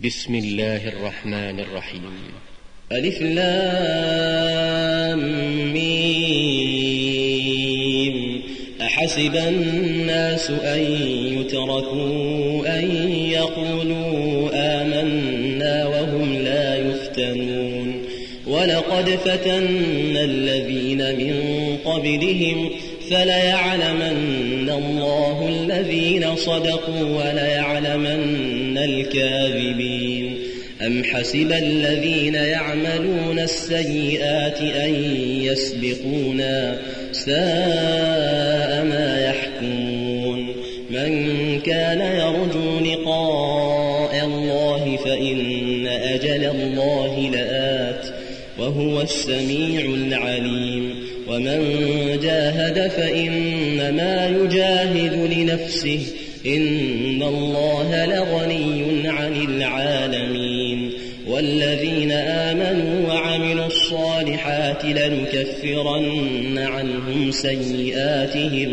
بسم الله الرحمن الرحيم. ألف لام ميم. أحسب الناس أن يتركوا أن يقولوا آمنا وهم لا يفتنون ولقد فتنا الذين من قبلهم فليعلمن الله الذين صدقوا وليعلمن الكاذبين. أم حسب الذين يعملون السيئات أن يسبقونا ساء ما يحكمون. من كان يرجو لقاء الله فإن أجل الله لآت وهو السميع العليم. ومن جاهد فإنما يجاهد لنفسه إن الله لغني عن العالمين. والذين آمنوا وعملوا الصالحات لنكفرن عنهم سيئاتهم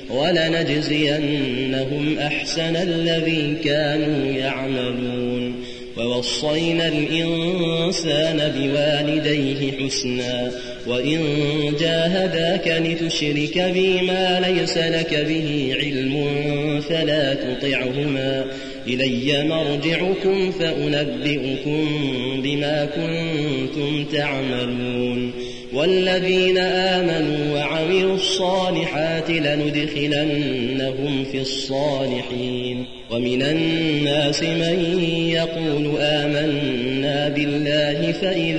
ولنجزينهم أحسن الذي كانوا يعملون. ووصينا الإنسان بوالديه حسنا وإن جاهداك لتشرك بي ما ليس لك به علم فلا تطعهما إلي مرجعكم فأنبئكم بما كنتم تعملون. والذين آمنوا وعملوا الصالحات لندخلنهم في الصالحين. ومن الناس من يقول آمنا بالله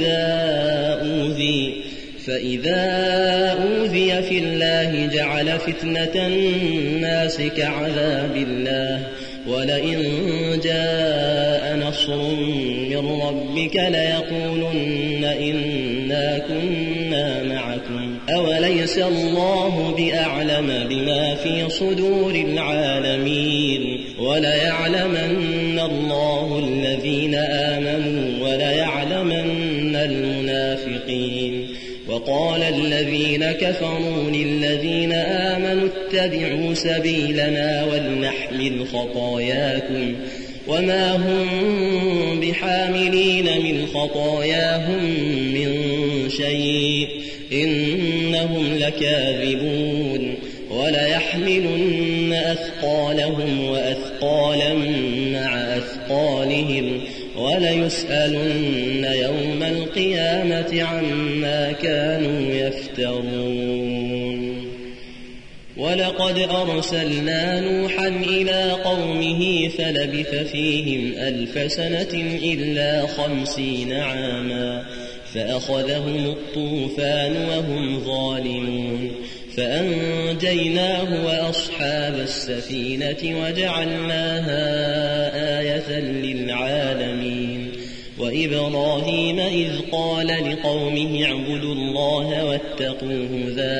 فإذا أوذي في الله جعل فتنة الناس كعذاب الله ولئن جاء نصر من ربك ليقولن إنا كنا معكم أوليس الله بأعلم بما في صدور العالمين. وليعلمن الله الذين آمنوا وليعلمن المنافقين. وقال الذين كفروا للذين آمنوا اتبعوا سبيلنا ولنحمل خطاياكم وما هم بحاملين من خطاياهم من شيء إنهم لكاذبون. وليحملن أثقالهم وأثقالا مع أثقالهم وليسألن يوم القيامة عما كانوا يفترون. ولقد أرسلنا نوحا إلى قومه فلبث فيهم 1000 سنة إلا 50 عاما فأخذهم الطوفان وهم ظالمون فأنجيناه وأصحاب السفينة وجعلناها آية للعالمين. وإبراهيم إذ قال لقومه اعبدوا الله واتقوه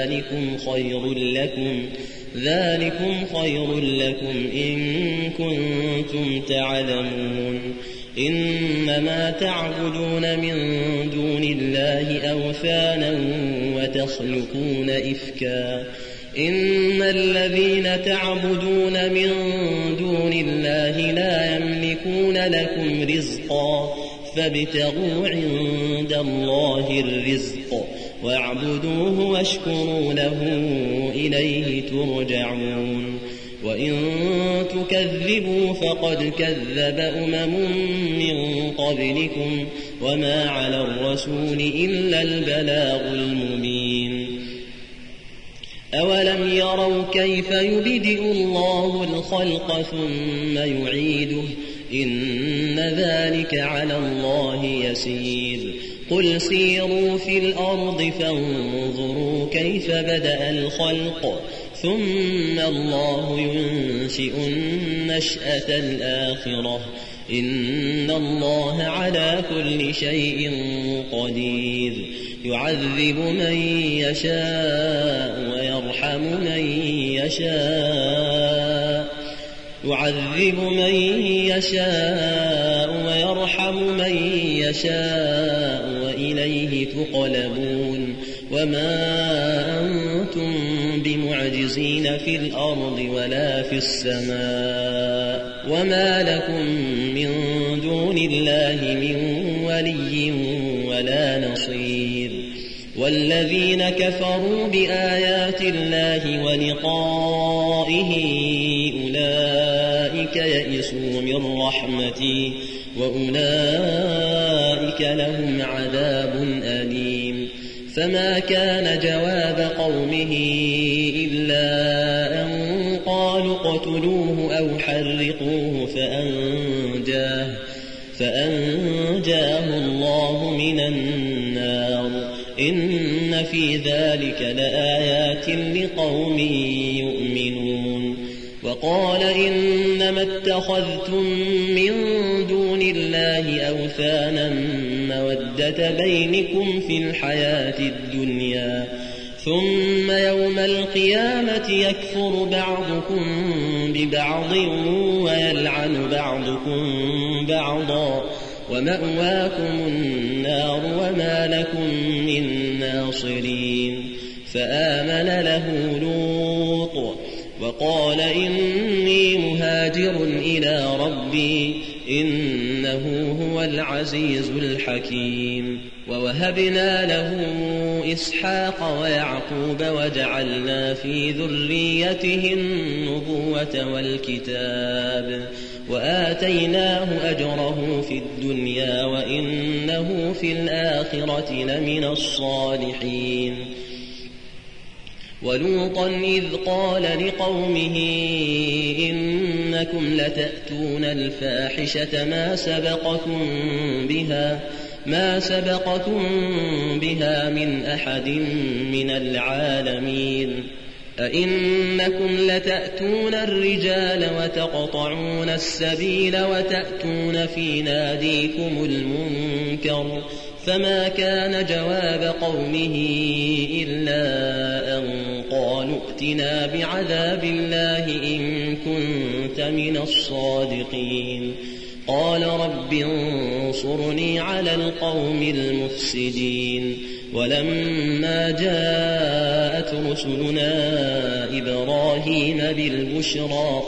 ذلكم خير لكم إن كنتم تعلمون. إنما تعبدون من دون الله أوثانا وتخلقون إفكا إن الذين تعبدون من دون الله لا يملكون لكم رزقا فابتغوا عند الله الرزق واعبدوه واشكروا له إليه ترجعون. وإن تكذبوا فقد كذب من قبلكم وما على الرسول إلا البلاغ المبين. أولم يروا كيف يبدئ الله الخلق ثم يعيده إن ذلك على الله يسير. قل سيروا في الأرض فانظروا كيف بدأ الخلق ثم الله ينشئ النشأة الآخرة إن الله على كل شيء قدير. يعذب من يشاء ويرحم من يشاء وإليه تقلبون. وما أنتم بمعجزين في الأرض ولا في السماء وما لكم من دون دون الله من ولي ولا نصير. والذين كفروا بآيات الله ولقائه أولئك يئسوا من رحمتي وأولئك لهم عذاب أليم. فما كان جواب قومه إلا أن قالوا اقتلوه أو حرقوه فأنجاه الله من النار. إن في ذلك لآيات لقوم يؤمنون. وقال إنما اتخذتم من دون الله أوثانا مودة بينكم في الحياة الدنيا ثم يوم القيامة يكفر بعضكم ببعض ويلعن بعضكم بعضا ومأواكم النار وما لكم من ناصرين. فآمن له لوط وقال إني مهاجر إلى ربي إنه هو العزيز الحكيم. ووهبنا له إسحاق ويعقوب وجعلنا في ذريته النبوة والكتاب وآتيناه أجره في الدنيا وإنه في الآخرة لمن الصالحين. ولوطا إذ قال لقومه إنكم لتأتون الفاحشة ما سبقكم بها من أحد من العالمين. أئنكم لتأتون الرجال وتقطعون السبيل وتأتون في ناديكم المنكر. فما كان جواب قومه إلا أن قالوا ائتنا بعذاب الله إن كنت من الصادقين. قال رب انصرني على القوم المفسدين. ولما جاءت رسلنا إبراهيم بالبشرى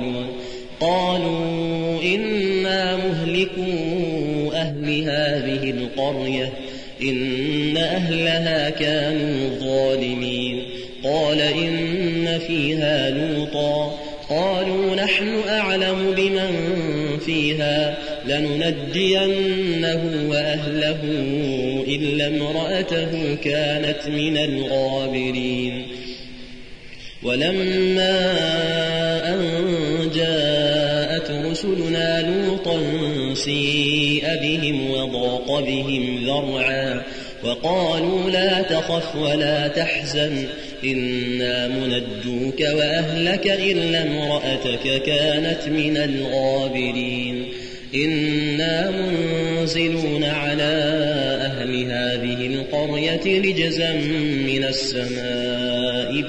قالوا إنا مهلكو أهل هذه القرية إن أهلها كانوا ظالمين. قال إن فيها لوطا قالوا نحن أعلم بمن فيها لننجينه وأهله إلا امرأته كانت من الغابرين. ولما أن جاءت رسلنا لوطا سيء بهم وضاق بهم ذرعا وقالوا لا تخف ولا تحزن إنا منجوك وأهلك إلا امرأتك كانت من الغابرين. إنا منزلون على أهل هذه القرية رجزا من السماء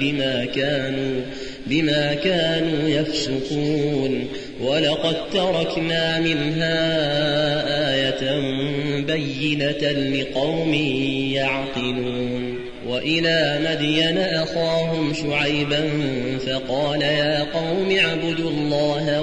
بما كانوا يفسقون. ولقد تركنا منها آية بينة لقوم يعقلون. وإلى مدين أخاهم شعيبا فقال يا قوم اعبدوا الله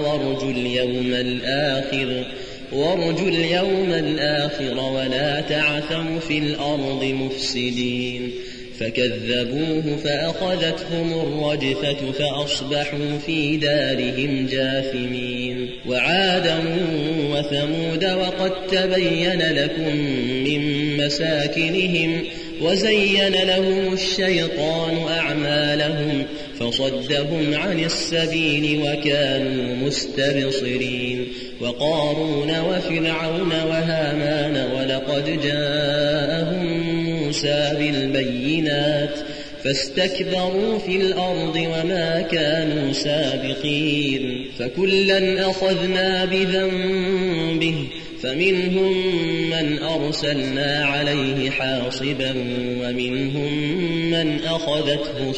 وارجوا اليوم الآخر ولا تعثوا في الأرض مفسدين. فكذبوه فأخذتهم الرجفة فأصبحوا في دارهم جاثمين. وعادا وثمود وقد تبين لكم من مساكنهم وزين لهم الشيطان أعمالهم فصدهم عن السبيل وكانوا مستبصرين. وقارون وفرعون وهامان ولقد جاءهم موسى بالبينات فاستكبروا في الأرض وما كانوا سابقين. فكلا أخذنا بذنبه فمنهم من أرسلنا عليه حاصبا ومنهم من أخذته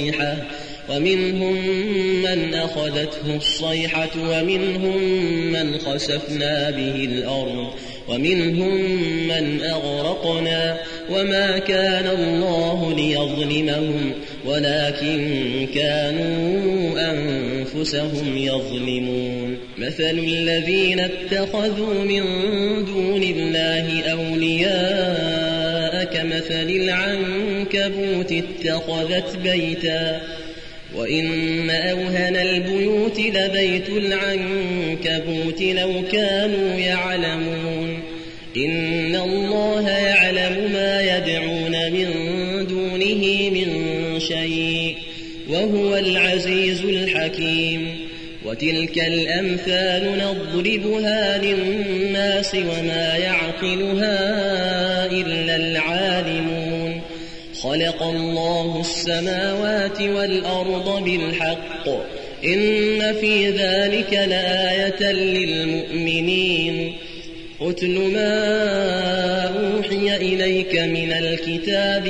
الصيحة ومنهم من خسفنا به الأرض ومنهم من أغرقنا وما كان الله ليظلمهم ولكن كانوا أنفسهم يظلمون. مثل الذين اتخذوا من دون الله أولياء كمثل العنكبوت اتخذت بيتا وإن أوهن البيوت لبيت العنكبوت لو كانوا يعلمون إن الله يعلم ما يدعون من دونه من شيء وهو العزيز الحكيم وتلك الأمثال نضربها للناس وما يعقلها إلا العالمون خلق الله السماوات والأرض بالحق إن في ذلك لآية للمؤمنين أتل ما أوحي إليك من الكتاب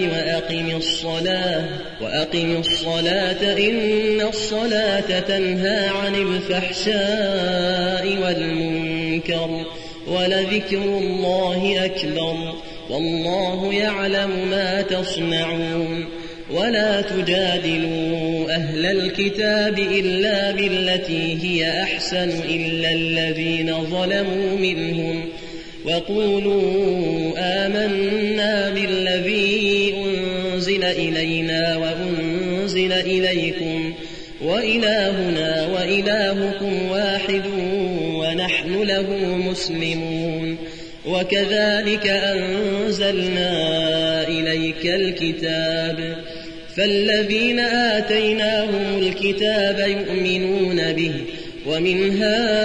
وأقم الصلاة إن الصلاة تنهى عن الفحشاء والمنكر ولذكر الله أكبر والله يعلم ما تصنعون ولا تجادلوا أهل الكتاب إلا بالتي هي أحسن إلا الذين ظلموا منهم وقولوا آمنا بالذي أنزل إلينا وأنزل إليكم وإلهنا وإلهكم واحد ونحن له مسلمون وكذلك أنزلنا إليك الكتاب فالذين آتيناهم الكتاب يؤمنون به ومن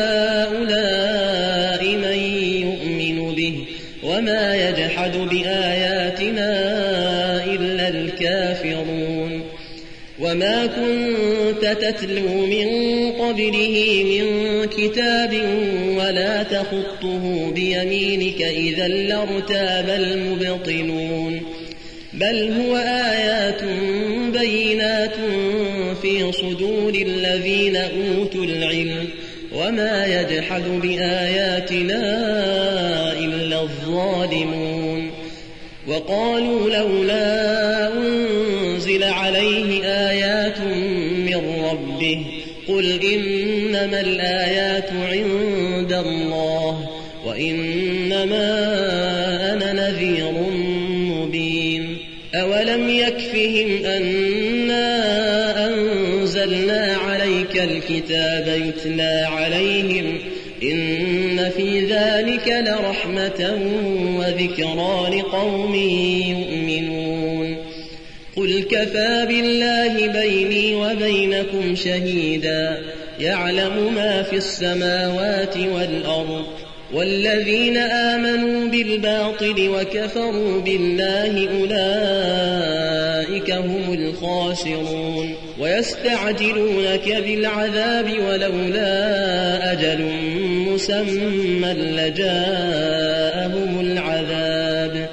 هؤلاء من يؤمن به وما يجحد بآياتنا إلا الكافرون وما كنت تتلو من قبله من كتاب ولا تخطه بيمينك إذا لارتاب المبطلون بل هو آيات بينات في صدور الذين أوتوا العلم وما يجحد بآياتنا إلا الظالمون وقالوا لولا أنزل عليه آيات من ربه قل إنما الآيات عند الله وإنما أنا نذير مبين أولم يكفهم أنا أنزلنا عليك الكتاب يتلى عليهم إن في ذلك لرحمة وذكرى لقوم يؤمنون قل كفى بالله بيني وبينكم شهيدا يعلم ما في السماوات والأرض والذين آمنوا بالباطل وكفروا بالله أولئك هم الخاسرون ويستعجلونك بالعذاب ولولا أجل مسمى لجاءهم العذاب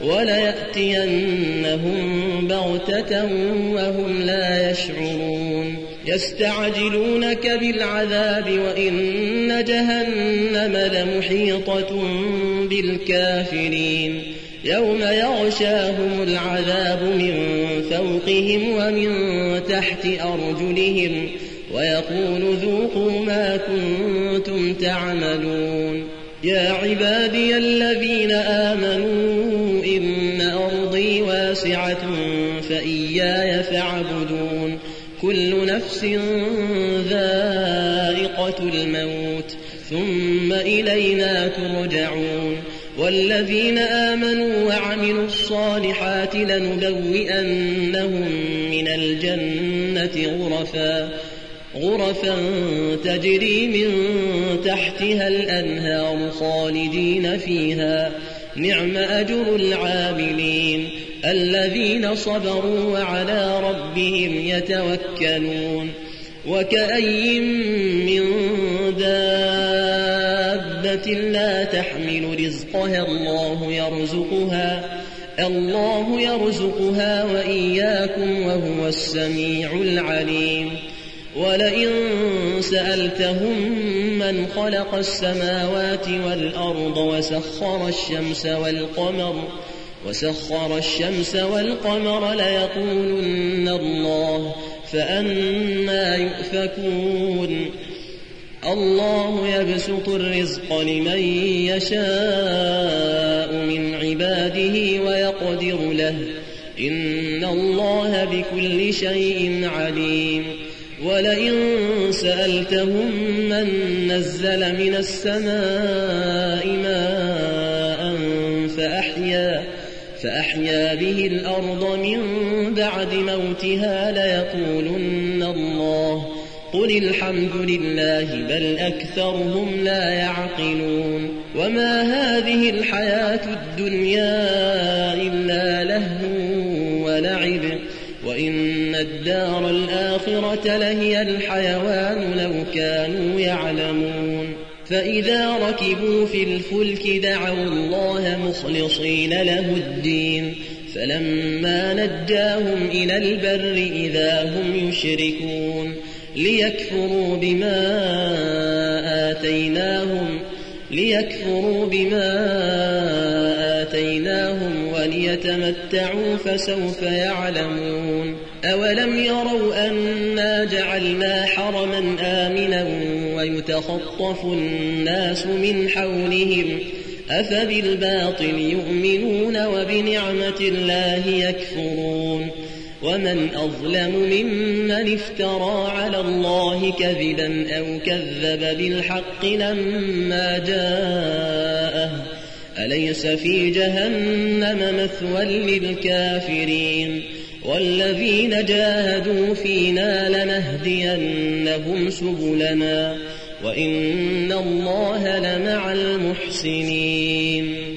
وليأتينهم بغتة وهم لا يشعرون يستعجلونك بالعذاب وإن جهنم لمحيطة بالكافرين يوم يغشاهم العذاب من فوقهم ومن تحت أرجلهم ويقول ذوقوا ما كنتم تعملون يا عبادي الذين آمنوا إن أرضي واسعة فإياي فاعبدون كل نفس ذائقة الموت ثم إلينا ترجعون والذين آمنوا وعملوا الصالحات لنبوئنهم من الجنة غرفا تجري من تحتها الأنهار خالدين فيها نعم أجر العاملين الذين صبروا وعلى ربهم يتوكلون وكأي من دابة لا تحمل رزقها الله يرزقها وإياكم وهو السميع العليم ولئن سألتهم من خلق السماوات والأرض وسخر الشمس والقمر ليقولن الله فأنى يؤفكون الله يبسط الرزق لمن يشاء من عباده ويقدر له إن الله بكل شيء عليم ولئن سألتهم من نزل من السماء ماء فأحيا به الأرض من بعد موتها ليقولن الله قل الحمد لله بل أكثرهم لا يعقلون وما هذه الحياة الدنيا إلا لهو ولعب وإن الدار الآخرة لهي الحيوان لو كانوا يعلمون فإذا ركبوا في الفلك دعوا الله مخلصين له الدين فلما نجاهم إلى البر إذا هم يشركون ليكفروا بما آتيناهم وليتمتعوا فسوف يعلمون أولم يروا أنا جعلنا حرما آمنا ويتخطف الناس من حولهم أفبالباطل يؤمنون وبنعمة الله يكفرون ومن أظلم ممن افترى على الله كذبا أو كذب بالحق لما جاءه أليس في جهنم مثوى للكافرين والذين جاهدوا فينا لنهدينهم سبلنا وإن الله لمع المحسنين